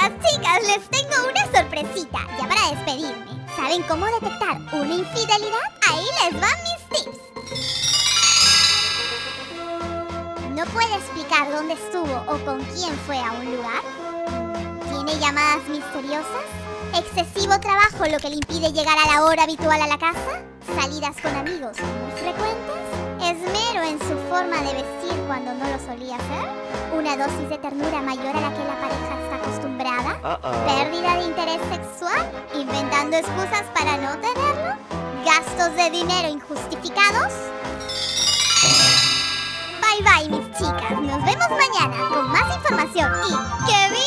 Chicas, les tengo una sorpresita ya para despedirme. ¿Saben cómo detectar una infidelidad? Ahí les van mis tips. ¿No puede explicar dónde estuvo o con quién fue a un lugar? ¿Tiene llamadas misteriosas? ¿Excesivo trabajo lo que le impide llegar a la hora habitual a la casa? ¿Salidas con amigos muy frecuentes? ¿Esmero en su forma de vestir cuando no lo solía hacer? ¿Una dosis de ternura mayor a la que la pareja está acostumbrada? ¿Pérdida de interés sexual? ¿Inventando excusas para no tenerlo? ¿Gastos de dinero injustificados? Bye bye, mis chicas. Nos vemos mañana con más información y ¡que viva!